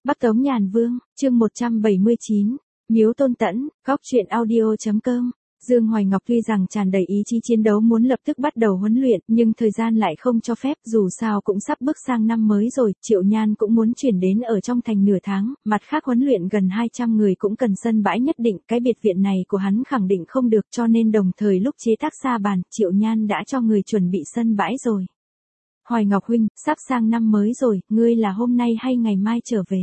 Bắc Tống Nhàn Vương, chương 179, Miếu Tôn Tẫn, góc truyện audio.com. Dương Hoài Ngọc tuy rằng tràn đầy ý chí chiến đấu muốn lập tức bắt đầu huấn luyện, nhưng thời gian lại không cho phép, dù sao cũng sắp bước sang năm mới rồi, Triệu Nhan cũng muốn chuyển đến ở trong thành nửa tháng, mặt khác huấn luyện gần 200 người cũng cần sân bãi nhất định, cái biệt viện này của hắn khẳng định không được, cho nên đồng thời lúc chế tác sa bàn, Triệu Nhan đã cho người chuẩn bị sân bãi rồi. Hoài Ngọc huynh, sắp sang năm mới rồi, ngươi là hôm nay hay ngày mai trở về?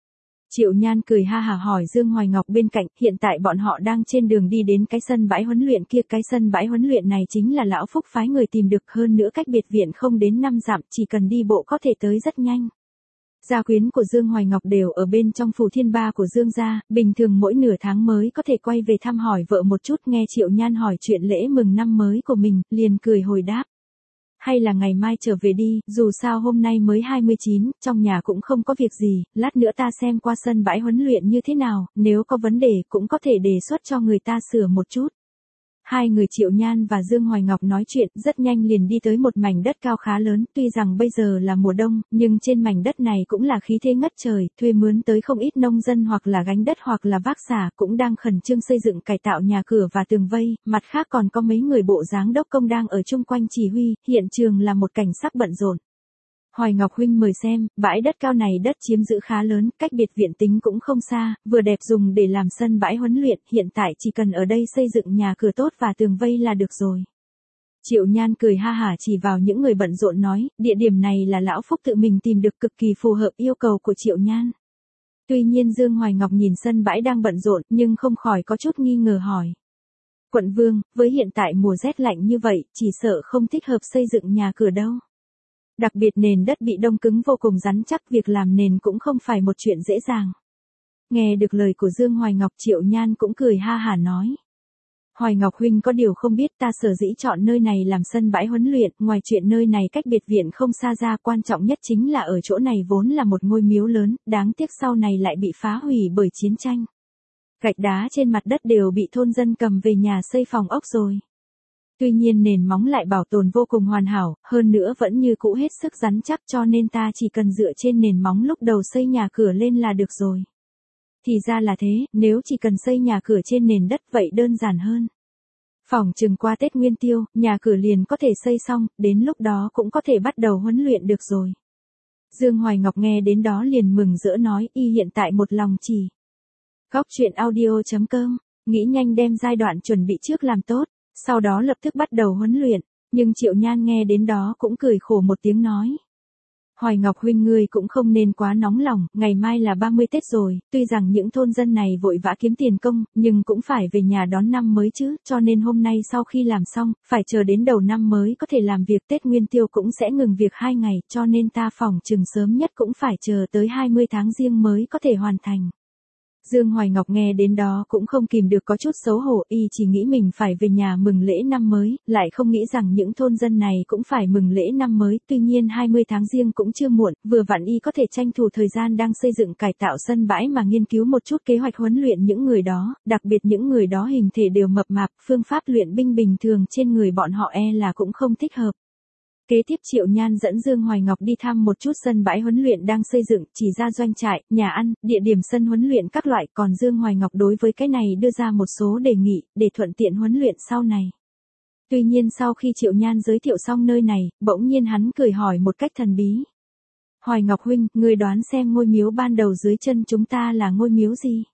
Triệu Nhan cười ha hả hỏi Dương Hoài Ngọc bên cạnh, hiện tại bọn họ đang trên đường đi đến cái sân bãi huấn luyện kia, cái sân bãi huấn luyện này chính là lão Phúc phái người tìm được, hơn nữa cách biệt viện không đến 5 dặm, chỉ cần đi bộ có thể tới rất nhanh. Gia quyến của Dương Hoài Ngọc đều ở bên trong phủ thiên ba của Dương gia, bình thường mỗi nửa tháng mới có thể quay về thăm hỏi vợ một chút, nghe Triệu Nhan hỏi chuyện lễ mừng năm mới của mình, liền cười hồi đáp. Hay là ngày mai trở về đi, dù sao hôm nay mới 29, trong nhà cũng không có việc gì, lát nữa ta xem qua sân bãi huấn luyện như thế nào, nếu có vấn đề cũng có thể đề xuất cho người ta sửa một chút. Hai người Triệu Nhan và Dương Hoài Ngọc nói chuyện, rất nhanh liền đi tới một mảnh đất cao khá lớn, tuy rằng bây giờ là mùa đông, nhưng trên mảnh đất này cũng là khí thế ngất trời, thuê mướn tới không ít nông dân hoặc là gánh đất hoặc là vác xả, cũng đang khẩn trương xây dựng cải tạo nhà cửa và tường vây, mặt khác còn có mấy người bộ dáng đốc công đang ở chung quanh chỉ huy, hiện trường là một cảnh sắc bận rộn. Hoài Ngọc huynh mời xem, bãi đất cao này đất chiếm giữ khá lớn, cách biệt viện tính cũng không xa, vừa đẹp dùng để làm sân bãi huấn luyện, hiện tại chỉ cần ở đây xây dựng nhà cửa tốt và tường vây là được rồi. Triệu Nhan cười ha hả chỉ vào những người bận rộn nói, địa điểm này là lão Phúc tự mình tìm được, cực kỳ phù hợp yêu cầu của Triệu Nhan. Tuy nhiên Dương Hoài Ngọc nhìn sân bãi đang bận rộn, nhưng không khỏi có chút nghi ngờ hỏi. Quận Vương, với hiện tại mùa rét lạnh như vậy, chỉ sợ không thích hợp xây dựng nhà cửa đâu. Đặc biệt nền đất bị đông cứng vô cùng rắn chắc, việc làm nền cũng không phải một chuyện dễ dàng. Nghe được lời của Dương Hoài Ngọc, Triệu Nhan cũng cười ha hả nói. Hoài Ngọc huynh có điều không biết, ta sở dĩ chọn nơi này làm sân bãi huấn luyện, ngoài chuyện nơi này cách biệt viện không xa ra, quan trọng nhất chính là ở chỗ này vốn là một ngôi miếu lớn, đáng tiếc sau này lại bị phá hủy bởi chiến tranh. Gạch đá trên mặt đất đều bị thôn dân cầm về nhà xây phòng ốc rồi. Tuy nhiên nền móng lại bảo tồn vô cùng hoàn hảo, hơn nữa vẫn như cũ hết sức rắn chắc, cho nên ta chỉ cần dựa trên nền móng lúc đầu xây nhà cửa lên là được rồi. Thì ra là thế, nếu chỉ cần xây nhà cửa trên nền đất vậy đơn giản hơn. Phỏng chừng qua Tết Nguyên Tiêu, nhà cửa liền có thể xây xong, đến lúc đó cũng có thể bắt đầu huấn luyện được rồi. Dương Hoài Ngọc nghe đến đó liền mừng rỡ nói, y hiện tại một lòng chỉ. Góc truyện audio.com, nghĩ nhanh đem giai đoạn chuẩn bị trước làm tốt. Sau đó lập tức bắt đầu huấn luyện, nhưng Triệu Nhan nghe đến đó cũng cười khổ một tiếng nói. Hoài Ngọc huynh ngươi cũng không nên quá nóng lòng, ngày mai là 30 Tết rồi, tuy rằng những thôn dân này vội vã kiếm tiền công, nhưng cũng phải về nhà đón năm mới chứ, cho nên hôm nay sau khi làm xong, phải chờ đến đầu năm mới có thể làm việc, Tết Nguyên Tiêu cũng sẽ ngừng việc 2 ngày, cho nên ta phỏng chừng sớm nhất cũng phải chờ tới 20 tháng Giêng mới có thể hoàn thành. Dương Hoài Ngọc nghe đến đó cũng không kìm được có chút xấu hổ, y chỉ nghĩ mình phải về nhà mừng lễ năm mới, lại không nghĩ rằng những thôn dân này cũng phải mừng lễ năm mới, tuy nhiên 20 tháng Giêng cũng chưa muộn, vừa vặn y có thể tranh thủ thời gian đang xây dựng cải tạo sân bãi mà nghiên cứu một chút kế hoạch huấn luyện những người đó, đặc biệt những người đó hình thể đều mập mạp, phương pháp luyện binh bình thường trên người bọn họ là cũng không thích hợp. Kế tiếp Triệu Nhan dẫn Dương Hoài Ngọc đi thăm một chút sân bãi huấn luyện đang xây dựng, chỉ ra doanh trại, nhà ăn, địa điểm sân huấn luyện các loại, còn Dương Hoài Ngọc đối với cái này đưa ra một số đề nghị, để thuận tiện huấn luyện sau này. Tuy nhiên sau khi Triệu Nhan giới thiệu xong nơi này, bỗng nhiên hắn cười hỏi một cách thần bí. Hoài Ngọc huynh, người đoán xem ngôi miếu ban đầu dưới chân chúng ta là ngôi miếu gì?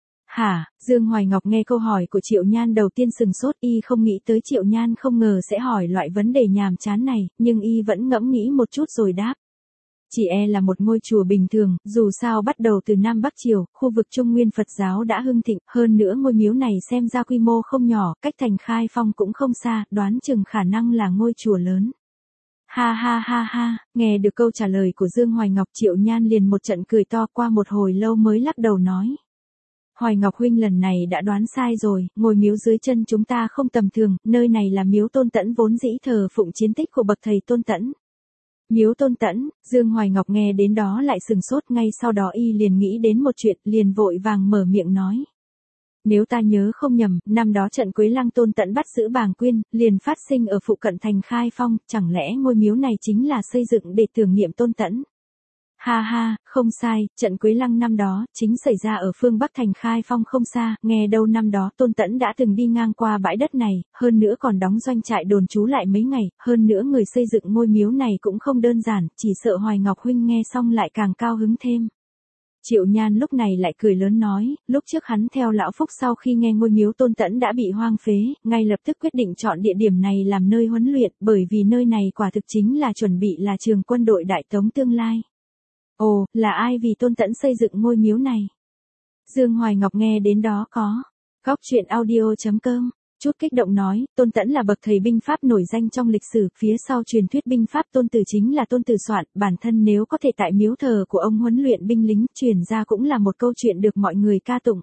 Hả? Dương Hoài Ngọc nghe câu hỏi của Triệu Nhan đầu tiên sừng sốt, y không nghĩ tới Triệu Nhan không ngờ sẽ hỏi loại vấn đề nhàm chán này, nhưng y vẫn ngẫm nghĩ một chút rồi đáp. Chỉ là một ngôi chùa bình thường, dù sao bắt đầu từ Nam Bắc Triều, khu vực Trung Nguyên Phật giáo đã hưng thịnh, hơn nữa ngôi miếu này xem ra quy mô không nhỏ, cách thành Khai Phong cũng không xa, đoán chừng khả năng là ngôi chùa lớn. Ha ha ha ha, nghe được câu trả lời của Dương Hoài Ngọc, Triệu Nhan liền một trận cười to, qua một hồi lâu mới lắc đầu nói. Hoài Ngọc huynh lần này đã đoán sai rồi, ngôi miếu dưới chân chúng ta không tầm thường, nơi này là miếu Tôn Tẫn vốn dĩ thờ phụng chiến tích của bậc thầy Tôn Tẫn. Miếu Tôn Tẫn, Dương Hoài Ngọc nghe đến đó lại sừng sốt, ngay sau đó y liền nghĩ đến một chuyện, liền vội vàng mở miệng nói. Nếu ta nhớ không nhầm, năm đó trận Quế Lăng Tôn Tẫn bắt giữ Bàng Quyên, liền phát sinh ở phụ cận thành Khai Phong, chẳng lẽ ngôi miếu này chính là xây dựng để tưởng niệm Tôn Tẫn? Ha ha, không sai, trận Quế Lăng năm đó, chính xảy ra ở phương Bắc thành Khai Phong không xa, nghe đâu năm đó Tôn Tẫn đã từng đi ngang qua bãi đất này, hơn nữa còn đóng doanh trại đồn trú lại mấy ngày, hơn nữa người xây dựng ngôi miếu này cũng không đơn giản, chỉ sợ Hoài Ngọc huynh nghe xong lại càng cao hứng thêm. Triệu Nhan lúc này lại cười lớn nói, lúc trước hắn theo Lão Phúc sau khi nghe ngôi miếu Tôn Tẫn đã bị hoang phế, ngay lập tức quyết định chọn địa điểm này làm nơi huấn luyện, bởi vì nơi này quả thực chính là chuẩn bị là trường quân đội Đại Tống tương lai. Ồ, là ai vì Tôn Tẫn xây dựng ngôi miếu này? Dương Hoài Ngọc nghe đến đó có. Góc truyện audio.com, chút kích động nói, Tôn Tẫn là bậc thầy binh pháp nổi danh trong lịch sử, phía sau truyền thuyết binh pháp Tôn Tử chính là Tôn Tử soạn, bản thân nếu có thể tại miếu thờ của ông huấn luyện binh lính, truyền ra cũng là một câu chuyện được mọi người ca tụng.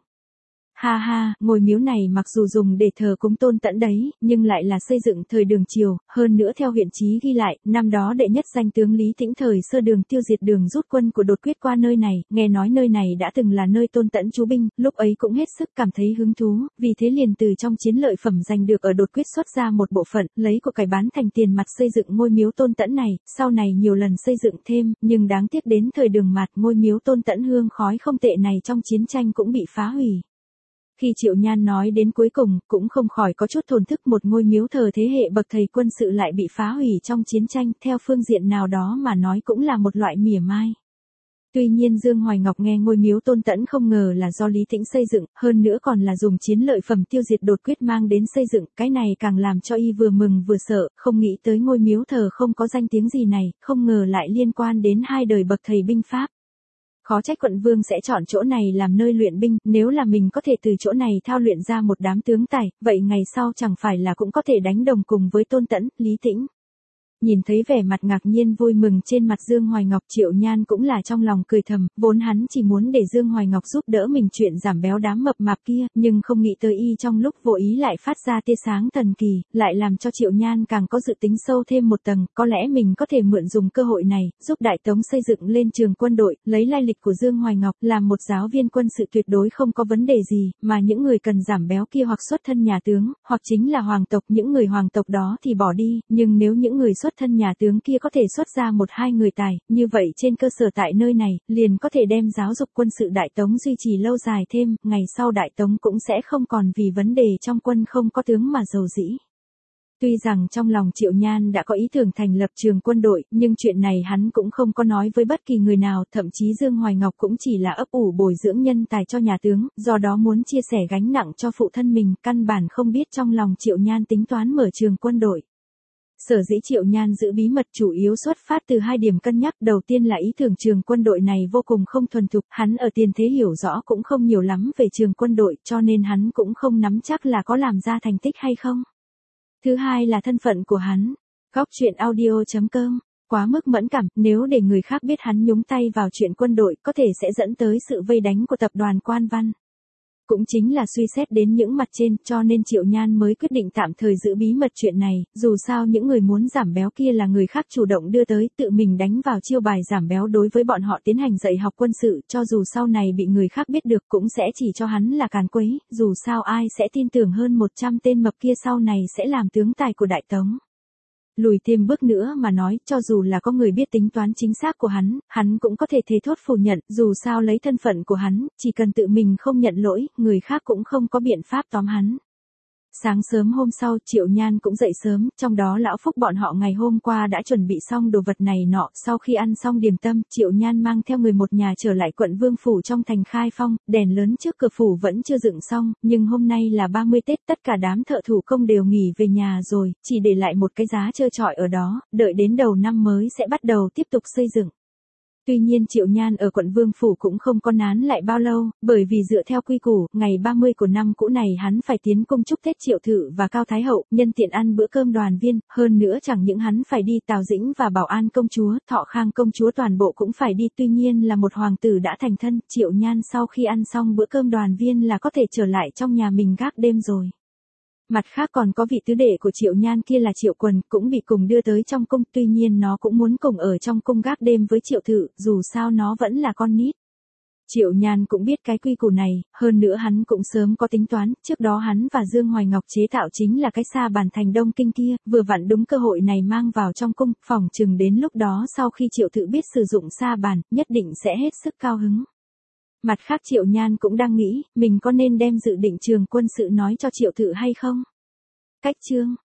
Ha ha, ngôi miếu này mặc dù dùng để thờ cúng Tôn Tẫn đấy, nhưng lại là xây dựng thời Đường Triều, hơn nữa theo huyện chí ghi lại, năm đó đệ nhất danh tướng Lý Tĩnh thời Sơ Đường tiêu diệt Đường rút quân của đột quyết qua nơi này, nghe nói nơi này đã từng là nơi Tôn Tẫn trú binh, lúc ấy cũng hết sức cảm thấy hứng thú, vì thế liền từ trong chiến lợi phẩm giành được ở đột quyết xuất ra một bộ phận, lấy của cải bán thành tiền mặt xây dựng ngôi miếu Tôn Tẫn này, sau này nhiều lần xây dựng thêm, nhưng đáng tiếc đến thời Đường Mạt ngôi miếu Tôn Tẫn hương khói không tệ này trong chiến tranh cũng bị phá hủy. Khi Triệu Nhan nói đến cuối cùng, cũng không khỏi có chút thổn thức, một ngôi miếu thờ thế hệ bậc thầy quân sự lại bị phá hủy trong chiến tranh, theo phương diện nào đó mà nói cũng là một loại mỉa mai. Tuy nhiên Dương Hoài Ngọc nghe ngôi miếu Tôn Tẫn không ngờ là do Lý Tĩnh xây dựng, hơn nữa còn là dùng chiến lợi phẩm tiêu diệt đột quyết mang đến xây dựng, cái này càng làm cho y vừa mừng vừa sợ, không nghĩ tới ngôi miếu thờ không có danh tiếng gì này, không ngờ lại liên quan đến hai đời bậc thầy binh pháp. Khó trách quận vương sẽ chọn chỗ này làm nơi luyện binh, nếu là mình có thể từ chỗ này thao luyện ra một đám tướng tài, vậy ngày sau chẳng phải là cũng có thể đánh đồng cùng với Tôn Tẫn, Lý Tĩnh. Nhìn thấy vẻ mặt ngạc nhiên vui mừng trên mặt Dương Hoài Ngọc, Triệu Nhan cũng là trong lòng cười thầm, vốn hắn chỉ muốn để Dương Hoài Ngọc giúp đỡ mình chuyện giảm béo đám mập mạp kia, nhưng không nghĩ tới y trong lúc vô ý lại phát ra tia sáng thần kỳ, lại làm cho Triệu Nhan càng có dự tính sâu thêm một tầng, có lẽ mình có thể mượn dùng cơ hội này, giúp Đại Tống xây dựng lên trường quân đội, lấy lai lịch của Dương Hoài Ngọc, làm một giáo viên quân sự tuyệt đối không có vấn đề gì, mà những người cần giảm béo kia hoặc xuất thân nhà tướng, hoặc chính là hoàng tộc, những người hoàng tộc đó thì bỏ đi, nhưng nếu những người xuất thân nhà tướng kia có thể xuất ra một hai người tài, như vậy trên cơ sở tại nơi này, liền có thể đem giáo dục quân sự Đại Tống duy trì lâu dài thêm, ngày sau Đại Tống cũng sẽ không còn vì vấn đề trong quân không có tướng mà rầu rĩ. Tuy rằng trong lòng Triệu Nhan đã có ý tưởng thành lập trường quân đội, nhưng chuyện này hắn cũng không có nói với bất kỳ người nào, thậm chí Dương Hoài Ngọc cũng chỉ là ấp ủ bồi dưỡng nhân tài cho nhà tướng, do đó muốn chia sẻ gánh nặng cho phụ thân mình, căn bản không biết trong lòng Triệu Nhan tính toán mở trường quân đội. Sở dĩ Triệu Nhan giữ bí mật chủ yếu xuất phát từ hai điểm cân nhắc, đầu tiên là ý tưởng trường quân đội này vô cùng không thuần thục, hắn ở tiền thế hiểu rõ cũng không nhiều lắm về trường quân đội, cho nên hắn cũng không nắm chắc là có làm ra thành tích hay không. Thứ hai là thân phận của hắn. Góc truyện audio.com, quá mức mẫn cảm, nếu để người khác biết hắn nhúng tay vào chuyện quân đội, có thể sẽ dẫn tới sự vây đánh của tập đoàn Quan Văn. Cũng chính là suy xét đến những mặt trên, cho nên Triệu Nhan mới quyết định tạm thời giữ bí mật chuyện này, dù sao những người muốn giảm béo kia là người khác chủ động đưa tới, tự mình đánh vào chiêu bài giảm béo đối với bọn họ tiến hành dạy học quân sự, cho dù sau này bị người khác biết được cũng sẽ chỉ cho hắn là càn quấy, dù sao ai sẽ tin tưởng hơn 100 tên mập kia sau này sẽ làm tướng tài của Đại Tống. Lùi thêm bước nữa mà nói, cho dù là có người biết tính toán chính xác của hắn cũng có thể thề thốt phủ nhận, dù sao lấy thân phận của hắn, chỉ cần tự mình không nhận lỗi, người khác cũng không có biện pháp tóm hắn. Sáng sớm hôm sau, Triệu Nhan cũng dậy sớm, trong đó Lão Phúc bọn họ ngày hôm qua đã chuẩn bị xong đồ vật này nọ, sau khi ăn xong điểm tâm, Triệu Nhan mang theo người một nhà trở lại quận Vương Phủ trong thành Khai Phong, đèn lớn trước cửa phủ vẫn chưa dựng xong, nhưng hôm nay là 30 Tết, tất cả đám thợ thủ công đều nghỉ về nhà rồi, chỉ để lại một cái giá trơ trọi ở đó, đợi đến đầu năm mới sẽ bắt đầu tiếp tục xây dựng. Tuy nhiên Triệu Nhan ở quận Vương Phủ cũng không có nán lại bao lâu, bởi vì dựa theo quy củ, ngày 30 của năm cũ này hắn phải tiến cung chúc Tết Triệu Thự và Cao Thái Hậu, nhân tiện ăn bữa cơm đoàn viên, hơn nữa chẳng những hắn phải đi, Tào Dĩnh và Bảo An công chúa, Thọ Khang công chúa toàn bộ cũng phải đi, tuy nhiên là một hoàng tử đã thành thân, Triệu Nhan sau khi ăn xong bữa cơm đoàn viên là có thể trở lại trong nhà mình gác đêm rồi. Mặt khác còn có vị tứ đệ của Triệu Nhan kia là Triệu Quần, cũng bị cùng đưa tới trong cung, tuy nhiên nó cũng muốn cùng ở trong cung gác đêm với Triệu Thự, dù sao nó vẫn là con nít. Triệu Nhan cũng biết cái quy củ này, hơn nữa hắn cũng sớm có tính toán, trước đó hắn và Dương Hoài Ngọc chế tạo chính là cái sa bàn thành Đông Kinh kia, vừa vặn đúng cơ hội này mang vào trong cung, phỏng chừng đến lúc đó sau khi Triệu Thự biết sử dụng sa bàn, nhất định sẽ hết sức cao hứng. Mặt khác Triệu Nhan cũng đang nghĩ, mình có nên đem dự định trường quân sự nói cho Triệu Thự hay không? Cách chương